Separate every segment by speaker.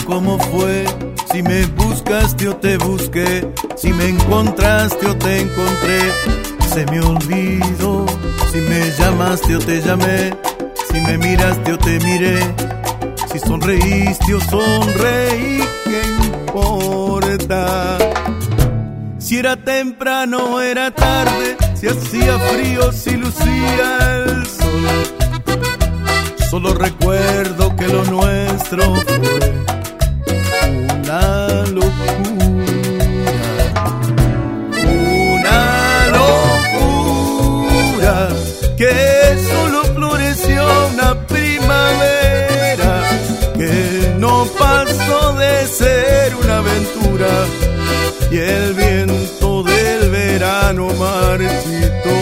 Speaker 1: cómo fue, si me buscaste o te busqué, si me encontraste o te encontré. Se me olvidó si me llamaste o te llamé, si me miraste o te miré, si sonreíste o sonreí, ¿qué importa? Si era temprano o era tarde, si hacía frío, si lucía el sol. Solo recuerdo que lo nuestro fue una locura, que solo floreció una primavera, que no pasó de ser una aventura, y el viento del verano marchitó.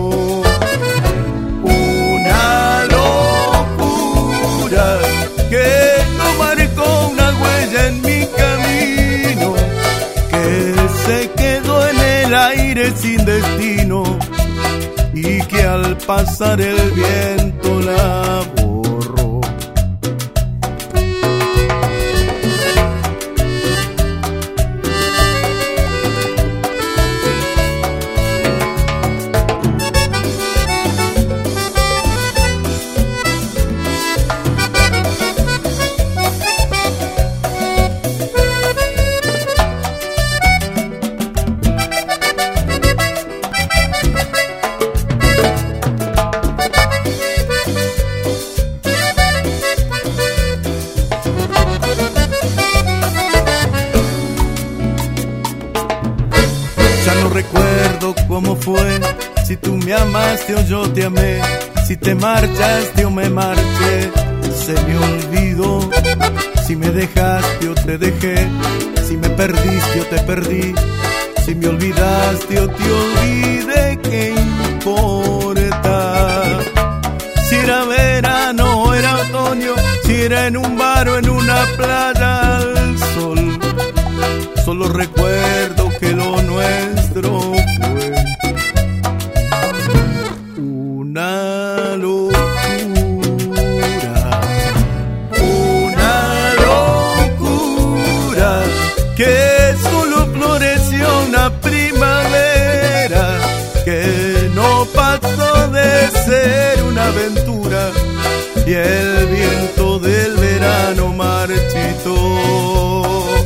Speaker 1: Una locura que no marcó una huella en mi camino, que se quedó en el aire sin destino, y que al pasar el viento la borró. Recuerdo cómo fue, si tú me amaste o yo te amé, si te marchaste o me marché. Se me olvidó si me dejaste o te dejé, si me perdiste o te perdí, si me olvidaste o te olvidé, ¿qué importa? Si era verano o era otoño, si era en un bar o en una playa al sol. Solo recuerdo que lo nuestro fue una locura, que solo floreció una primavera, que no pasó de ser una aventura, y el viento del verano marchitó.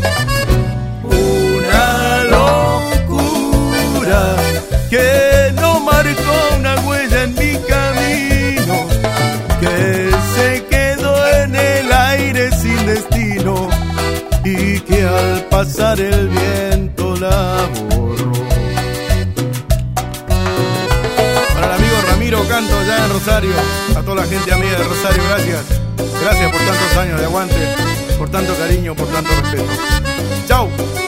Speaker 1: Que no marcó una huella en mi camino, que se quedó en el aire sin destino, y que al pasar el viento la borró. Para el amigo Ramiro Canto allá en Rosario, a toda la gente amiga de Rosario, gracias. Gracias por tantos años de aguante, por tanto cariño, por tanto respeto. Chau.